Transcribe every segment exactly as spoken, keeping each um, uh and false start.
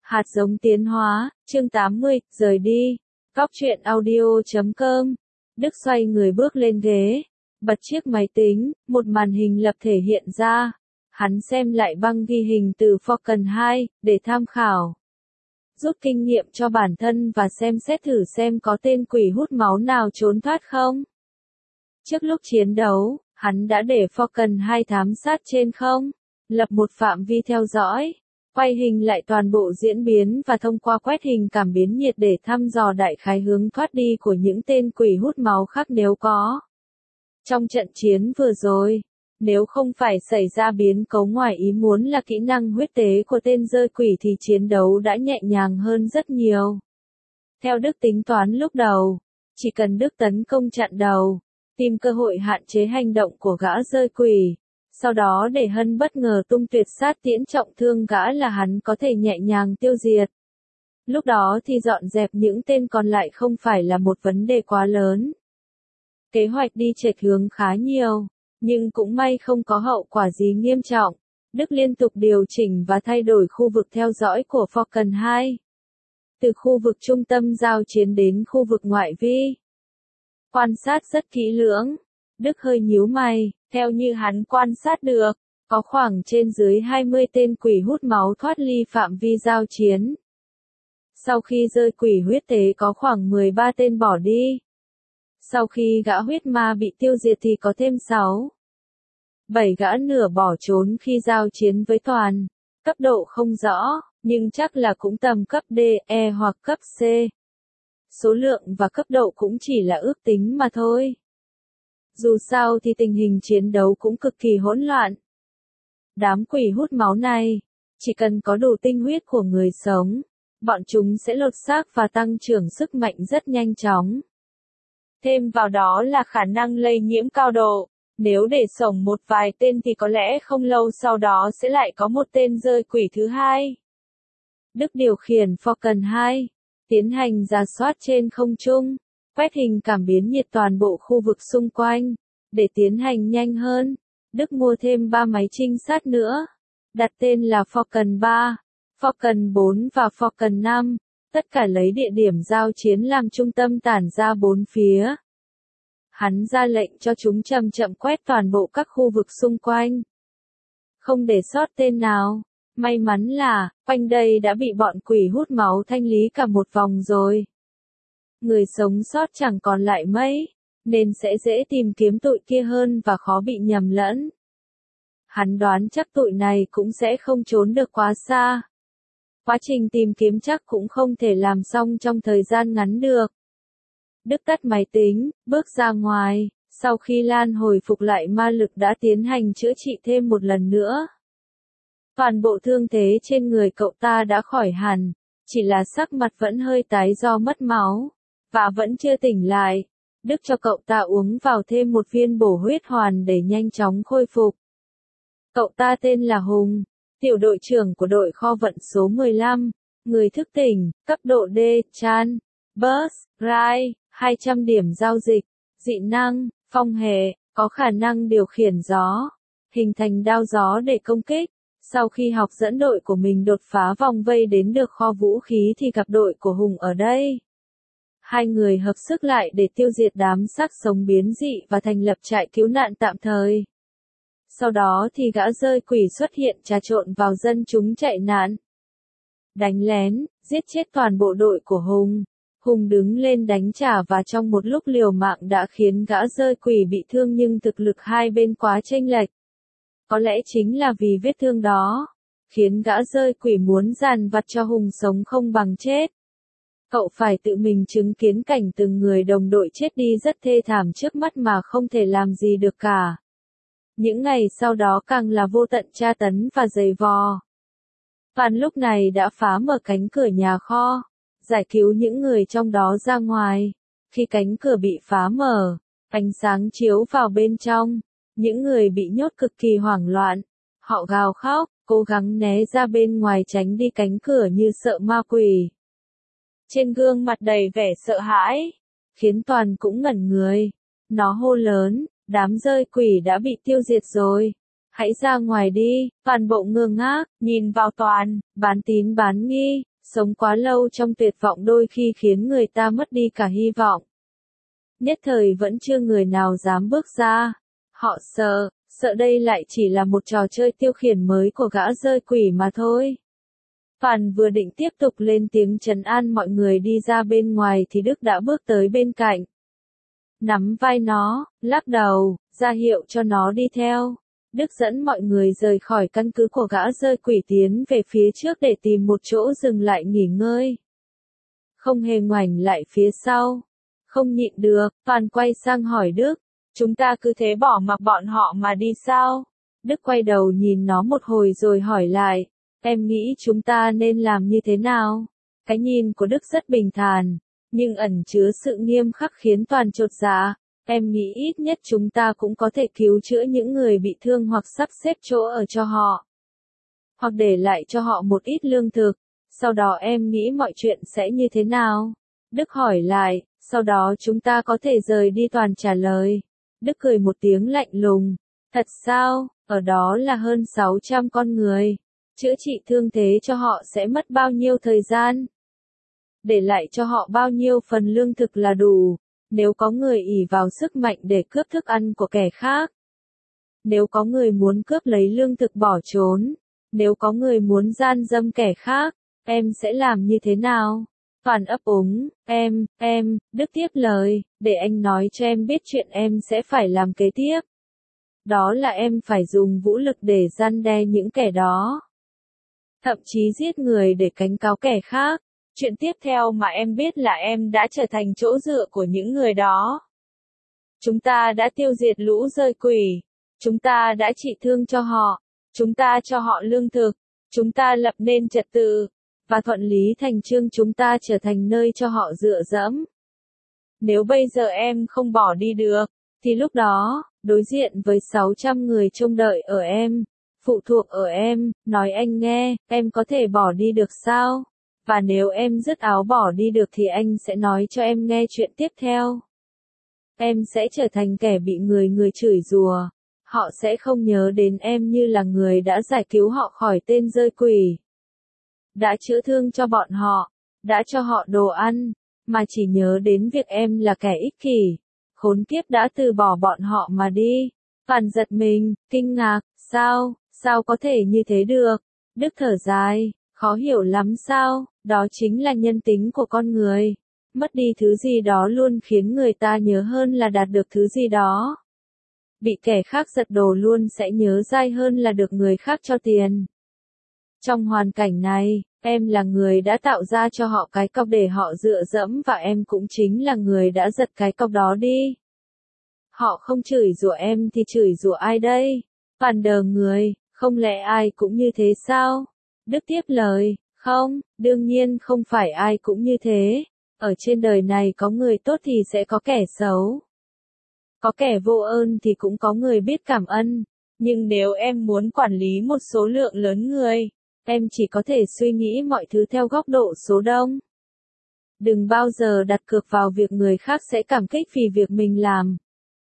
Hạt giống tiến hóa, chương tám mươi, rời đi. Góc truyện audio chấm com. Đức xoay người bước lên ghế, bật chiếc máy tính, một màn hình lập thể hiện ra. Hắn xem lại băng ghi hình từ Falcon hai, để tham khảo. Rút kinh nghiệm cho bản thân và xem xét thử xem có tên quỷ hút máu nào trốn thoát không. Trước lúc chiến đấu, hắn đã để Falcon hai thám sát trên không, lập một phạm vi theo dõi, quay hình lại toàn bộ diễn biến và thông qua quét hình cảm biến nhiệt để thăm dò đại khái hướng thoát đi của những tên quỷ hút máu khác nếu có. Trong trận chiến vừa rồi, nếu không phải xảy ra biến cố ngoài ý muốn là kỹ năng huyết tế của tên rơi quỷ thì chiến đấu đã nhẹ nhàng hơn rất nhiều. Theo Đức tính toán lúc đầu, chỉ cần Đức tấn công chặn đầu, tìm cơ hội hạn chế hành động của gã rơi quỷ, sau đó để Hân bất ngờ tung tuyệt sát tiễn trọng thương gã là hắn có thể nhẹ nhàng tiêu diệt. Lúc đó thì dọn dẹp những tên còn lại không phải là một vấn đề quá lớn. Kế hoạch đi chệch hướng khá nhiều, nhưng cũng may không có hậu quả gì nghiêm trọng. Đức liên tục điều chỉnh và thay đổi khu vực theo dõi của Falcon hai. Từ khu vực trung tâm giao chiến đến khu vực ngoại vi. Quan sát rất kỹ lưỡng. Đức hơi nhíu mày, theo như hắn quan sát được, có khoảng trên dưới hai mươi tên quỷ hút máu thoát ly phạm vi giao chiến. Sau khi rơi quỷ huyết tế có khoảng mười ba tên bỏ đi. Sau khi gã huyết ma bị tiêu diệt thì có thêm sáu. bảy gã nửa bỏ trốn khi giao chiến với toàn. Cấp độ không rõ, nhưng chắc là cũng tầm cấp D, E hoặc cấp C. Số lượng và cấp độ cũng chỉ là ước tính mà thôi. Dù sao thì tình hình chiến đấu cũng cực kỳ hỗn loạn. Đám quỷ hút máu này, chỉ cần có đủ tinh huyết của người sống, bọn chúng sẽ lột xác và tăng trưởng sức mạnh rất nhanh chóng. Thêm vào đó là khả năng lây nhiễm cao độ, nếu để sống một vài tên thì có lẽ không lâu sau đó sẽ lại có một tên rơi quỷ thứ hai. Đức điều khiển Falcon hai, tiến hành rà soát trên không trung, quét hình cảm biến nhiệt toàn bộ khu vực xung quanh, để tiến hành nhanh hơn. Đức mua thêm ba máy trinh sát nữa, đặt tên là Falcon ba, Falcon bốn và Falcon năm, tất cả lấy địa điểm giao chiến làm trung tâm tản ra bốn phía. Hắn ra lệnh cho chúng chậm chậm quét toàn bộ các khu vực xung quanh. Không để sót tên nào. May mắn là, quanh đây đã bị bọn quỷ hút máu thanh lý cả một vòng rồi. Người sống sót chẳng còn lại mấy, nên sẽ dễ tìm kiếm tụi kia hơn và khó bị nhầm lẫn. Hắn đoán chắc tụi này cũng sẽ không trốn được quá xa. Quá trình tìm kiếm chắc cũng không thể làm xong trong thời gian ngắn được. Đức tắt máy tính, bước ra ngoài, sau khi Lan hồi phục lại ma lực đã tiến hành chữa trị thêm một lần nữa. Toàn bộ thương thế trên người cậu ta đã khỏi hẳn, chỉ là sắc mặt vẫn hơi tái do mất máu, và vẫn chưa tỉnh lại. Đức cho cậu ta uống vào thêm một viên bổ huyết hoàn để nhanh chóng khôi phục. Cậu ta tên là Hùng, tiểu đội trưởng của đội kho vận số mười lăm, người thức tỉnh, cấp độ D, Chan, Burst, Rai, hai trăm điểm giao dịch, dị năng, phong hệ, có khả năng điều khiển gió, hình thành đao gió để công kích. Sau khi học dẫn đội của mình đột phá vòng vây đến được kho vũ khí thì gặp đội của Hùng ở đây. Hai người hợp sức lại để tiêu diệt đám xác sống biến dị và thành lập trại cứu nạn tạm thời. Sau đó thì gã rơi quỷ xuất hiện trà trộn vào dân chúng chạy nạn. Đánh lén, giết chết toàn bộ đội của Hùng. Hùng đứng lên đánh trả và trong một lúc liều mạng đã khiến gã rơi quỷ bị thương nhưng thực lực hai bên quá chênh lệch. Có lẽ chính là vì vết thương đó, khiến gã rơi quỷ muốn dàn vặt cho Hùng sống không bằng chết. Cậu phải tự mình chứng kiến cảnh từng người đồng đội chết đi rất thê thảm trước mắt mà không thể làm gì được cả. Những ngày sau đó càng là vô tận tra tấn và giày vò. Toàn lúc này đã phá mở cánh cửa nhà kho, giải cứu những người trong đó ra ngoài. Khi cánh cửa bị phá mở, ánh sáng chiếu vào bên trong. Những người bị nhốt cực kỳ hoảng loạn, họ gào khóc, cố gắng né ra bên ngoài tránh đi cánh cửa như sợ ma quỷ. Trên gương mặt đầy vẻ sợ hãi, khiến Toàn cũng ngẩn người. Nó hô lớn, đám rơi quỷ đã bị tiêu diệt rồi. Hãy ra ngoài đi, toàn bộ ngơ ngác, nhìn vào Toàn, bán tín bán nghi. Sống quá lâu trong tuyệt vọng đôi khi khiến người ta mất đi cả hy vọng. Nhất thời vẫn chưa người nào dám bước ra. Họ sợ, sợ đây lại chỉ là một trò chơi tiêu khiển mới của gã rơi quỷ mà thôi. Phàn vừa định tiếp tục lên tiếng trấn an mọi người đi ra bên ngoài thì Đức đã bước tới bên cạnh. Nắm vai nó, lắc đầu, ra hiệu cho nó đi theo. Đức dẫn mọi người rời khỏi căn cứ của gã rơi quỷ tiến về phía trước để tìm một chỗ dừng lại nghỉ ngơi. Không hề ngoảnh lại phía sau. Không nhịn được, Phàn quay sang hỏi Đức, chúng ta cứ thế bỏ mặc bọn họ mà đi sao? Đức quay đầu nhìn nó một hồi rồi hỏi lại, em nghĩ chúng ta nên làm như thế nào? Cái nhìn của Đức rất bình thản, nhưng ẩn chứa sự nghiêm khắc khiến Toàn chột dạ. Em nghĩ ít nhất chúng ta cũng có thể cứu chữa những người bị thương hoặc sắp xếp chỗ ở cho họ. Hoặc để lại cho họ một ít lương thực. Sau đó em nghĩ mọi chuyện sẽ như thế nào? Đức hỏi lại, sau đó chúng ta có thể rời đi. Toàn trả lời. Đức cười một tiếng lạnh lùng. Thật sao? Ở đó là hơn sáu trăm con người. Chữa trị thương thế cho họ sẽ mất bao nhiêu thời gian? Để lại cho họ bao nhiêu phần lương thực là đủ? Nếu có người ỷ vào sức mạnh để cướp thức ăn của kẻ khác. Nếu có người muốn cướp lấy lương thực bỏ trốn. Nếu có người muốn gian dâm kẻ khác, em sẽ làm như thế nào? Toàn ấp úng, em, em, Đức tiếp lời, để anh nói cho em biết chuyện em sẽ phải làm kế tiếp. Đó là em phải dùng vũ lực để răn đe những kẻ đó. Thậm chí giết người để cảnh cáo kẻ khác. Chuyện tiếp theo mà em biết là em đã trở thành chỗ dựa của những người đó. Chúng ta đã tiêu diệt lũ rơi quỷ. Chúng ta đã trị thương cho họ. Chúng ta cho họ lương thực. Chúng ta lập nên trật tự. Và thuận lý thành chương chúng ta trở thành nơi cho họ dựa dẫm. Nếu bây giờ em không bỏ đi được, thì lúc đó, đối diện với sáu trăm người trông đợi ở em, phụ thuộc ở em, nói anh nghe, em có thể bỏ đi được sao? Và nếu em dứt áo bỏ đi được thì anh sẽ nói cho em nghe chuyện tiếp theo. Em sẽ trở thành kẻ bị người người chửi rủa. Họ sẽ không nhớ đến em như là người đã giải cứu họ khỏi tên rơi quỷ. Đã chữa thương cho bọn họ, đã cho họ đồ ăn, mà chỉ nhớ đến việc em là kẻ ích kỷ. Khốn kiếp đã từ bỏ bọn họ mà đi. Phàn giật mình, kinh ngạc, sao, sao có thể như thế được? Đức thở dài, khó hiểu lắm sao, đó chính là nhân tính của con người. Mất đi thứ gì đó luôn khiến người ta nhớ hơn là đạt được thứ gì đó. Bị kẻ khác giật đồ luôn sẽ nhớ dai hơn là được người khác cho tiền. Trong hoàn cảnh này, em là người đã tạo ra cho họ cái cọc để họ dựa dẫm và em cũng chính là người đã giật cái cọc đó đi. Họ không chửi rủa em thì chửi rủa ai đây? Phàn đờ người, không lẽ ai cũng như thế sao? Đức tiếp lời, không, đương nhiên không phải ai cũng như thế. Ở trên đời này có người tốt thì sẽ có kẻ xấu. Có kẻ vô ơn thì cũng có người biết cảm ơn. Nhưng nếu em muốn quản lý một số lượng lớn người, em chỉ có thể suy nghĩ mọi thứ theo góc độ số đông. Đừng bao giờ đặt cược vào việc người khác sẽ cảm kích vì việc mình làm.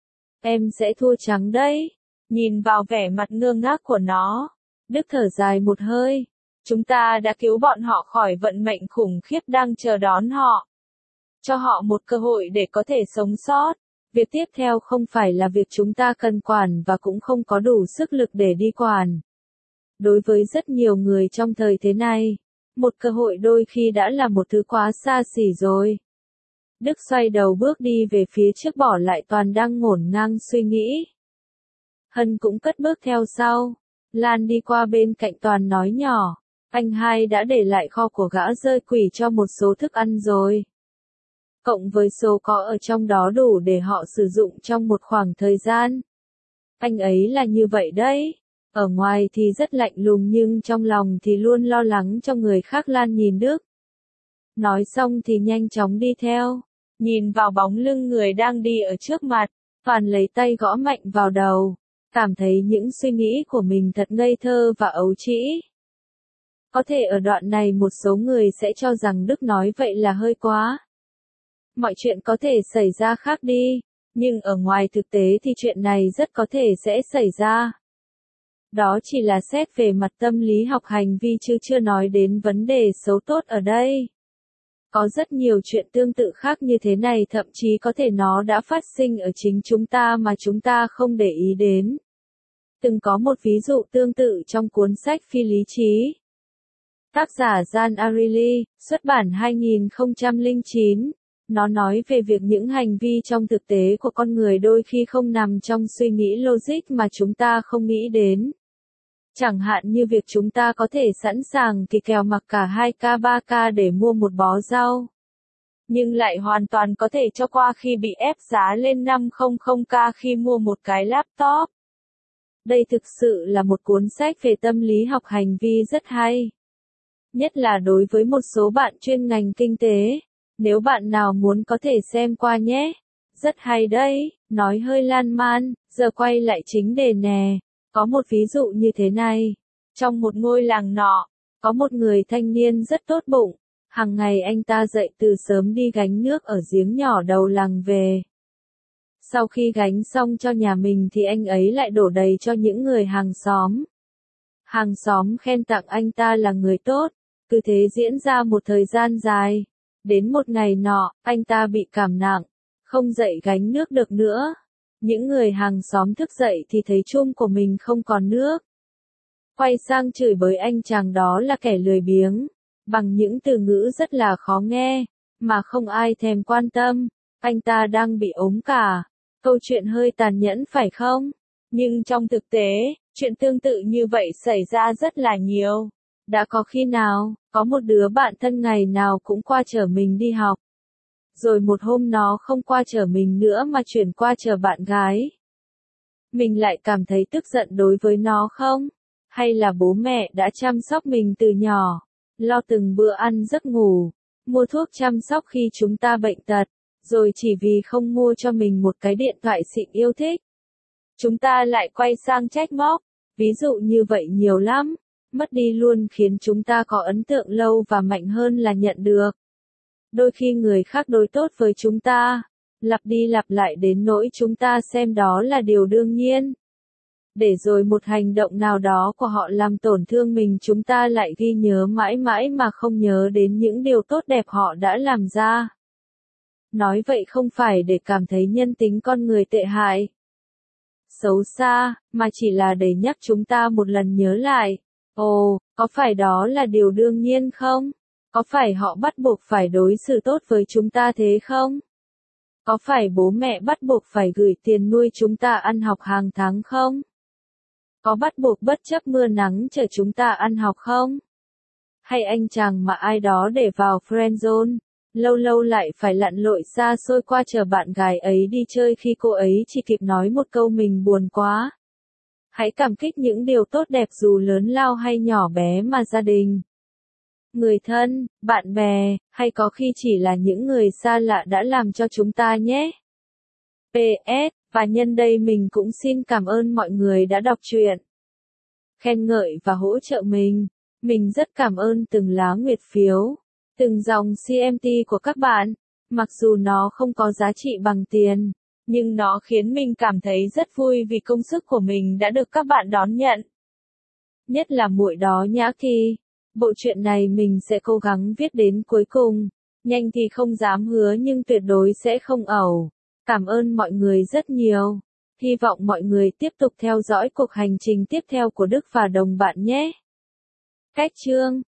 Em sẽ thua trắng đấy. Nhìn vào vẻ mặt ngơ ngác của nó, Đức thở dài một hơi. Chúng ta đã cứu bọn họ khỏi vận mệnh khủng khiếp đang chờ đón họ. Cho họ một cơ hội để có thể sống sót. Việc tiếp theo không phải là việc chúng ta cần quản và cũng không có đủ sức lực để đi quản. Đối với rất nhiều người trong thời thế này, một cơ hội đôi khi đã là một thứ quá xa xỉ rồi. Đức xoay đầu bước đi về phía trước bỏ lại Toàn đang ngổn ngang suy nghĩ. Hân cũng cất bước theo sau. Lan đi qua bên cạnh Toàn nói nhỏ, anh hai đã để lại kho của gã rơi quỷ cho một số thức ăn rồi. Cộng với số có ở trong đó đủ để họ sử dụng trong một khoảng thời gian. Anh ấy là như vậy đấy. Ở ngoài thì rất lạnh lùng nhưng trong lòng thì luôn lo lắng cho người khác. Lan nhìn Đức. Nói xong thì nhanh chóng đi theo. Nhìn vào bóng lưng người đang đi ở trước mặt, Toàn lấy tay gõ mạnh vào đầu. Cảm thấy những suy nghĩ của mình thật ngây thơ và ấu trĩ. Có thể ở đoạn này một số người sẽ cho rằng Đức nói vậy là hơi quá. Mọi chuyện có thể xảy ra khác đi, nhưng ở ngoài thực tế thì chuyện này rất có thể sẽ xảy ra. Đó chỉ là xét về mặt tâm lý học hành vi chứ chưa nói đến vấn đề xấu tốt ở đây. Có rất nhiều chuyện tương tự khác như thế này, thậm chí có thể nó đã phát sinh ở chính chúng ta mà chúng ta không để ý đến. Từng có một ví dụ tương tự trong cuốn sách Phi lý trí. Tác giả Jan Arili, xuất bản hai nghìn không trăm lẻ chín. Nó nói về việc những hành vi trong thực tế của con người đôi khi không nằm trong suy nghĩ logic mà chúng ta không nghĩ đến. Chẳng hạn như việc chúng ta có thể sẵn sàng kỳ kèo mặc cả hai k ba k để mua một bó rau. Nhưng lại hoàn toàn có thể cho qua khi bị ép giá lên năm trăm k khi mua một cái laptop. Đây thực sự là một cuốn sách về tâm lý học hành vi rất hay. Nhất là đối với một số bạn chuyên ngành kinh tế. Nếu bạn nào muốn có thể xem qua nhé. Rất hay đấy, nói hơi lan man, giờ quay lại chính đề nè. Có một ví dụ như thế này. Trong một ngôi làng nọ, có một người thanh niên rất tốt bụng. Hàng ngày anh ta dậy từ sớm đi gánh nước ở giếng nhỏ đầu làng về. Sau khi gánh xong cho nhà mình thì anh ấy lại đổ đầy cho những người hàng xóm. Hàng xóm khen tặng anh ta là người tốt. Cứ thế diễn ra một thời gian dài. Đến một ngày nọ, anh ta bị cảm nặng, không dậy gánh nước được nữa. Những người hàng xóm thức dậy thì thấy chum của mình không còn nước. Quay sang chửi bới anh chàng đó là kẻ lười biếng, bằng những từ ngữ rất là khó nghe, mà không ai thèm quan tâm. Anh ta đang bị ốm cả. Câu chuyện hơi tàn nhẫn phải không? Nhưng trong thực tế, chuyện tương tự như vậy xảy ra rất là nhiều. Đã có khi nào, có một đứa bạn thân ngày nào cũng qua chở mình đi học. Rồi một hôm nó không qua chở mình nữa mà chuyển qua chở bạn gái. Mình lại cảm thấy tức giận đối với nó không? Hay là bố mẹ đã chăm sóc mình từ nhỏ, lo từng bữa ăn giấc ngủ, mua thuốc chăm sóc khi chúng ta bệnh tật, rồi chỉ vì không mua cho mình một cái điện thoại xịn yêu thích. Chúng ta lại quay sang trách móc. Ví dụ như vậy nhiều lắm. Mất đi luôn khiến chúng ta có ấn tượng lâu và mạnh hơn là nhận được. Đôi khi người khác đối tốt với chúng ta, lặp đi lặp lại đến nỗi chúng ta xem đó là điều đương nhiên. Để rồi một hành động nào đó của họ làm tổn thương mình, chúng ta lại ghi nhớ mãi mãi mà không nhớ đến những điều tốt đẹp họ đã làm ra. Nói vậy không phải để cảm thấy nhân tính con người tệ hại, xấu xa, mà chỉ là để nhắc chúng ta một lần nhớ lại. Ồ, có phải đó là điều đương nhiên không? Có phải họ bắt buộc phải đối xử tốt với chúng ta thế không? Có phải bố mẹ bắt buộc phải gửi tiền nuôi chúng ta ăn học hàng tháng không? Có bắt buộc bất chấp mưa nắng chở chúng ta ăn học không? Hay anh chàng mà ai đó để vào friend zone, lâu lâu lại phải lặn lội xa xôi qua chở bạn gái ấy đi chơi khi cô ấy chỉ kịp nói một câu mình buồn quá. Hãy cảm kích những điều tốt đẹp dù lớn lao hay nhỏ bé mà gia đình, người thân, bạn bè, hay có khi chỉ là những người xa lạ đã làm cho chúng ta nhé. pê ét, và nhân đây mình cũng xin cảm ơn mọi người đã đọc truyện, khen ngợi và hỗ trợ mình. Mình rất cảm ơn từng lá nguyệt phiếu, từng dòng xê em tê của các bạn, mặc dù nó không có giá trị bằng tiền. Nhưng nó khiến mình cảm thấy rất vui vì công sức của mình đã được các bạn đón nhận. Nhất là muội đó Nhã Kỳ. Bộ truyện này mình sẽ cố gắng viết đến cuối cùng. Nhanh thì không dám hứa nhưng tuyệt đối sẽ không ẩu. Cảm ơn mọi người rất nhiều. Hy vọng mọi người tiếp tục theo dõi cuộc hành trình tiếp theo của Đức và đồng bạn nhé. Cách chương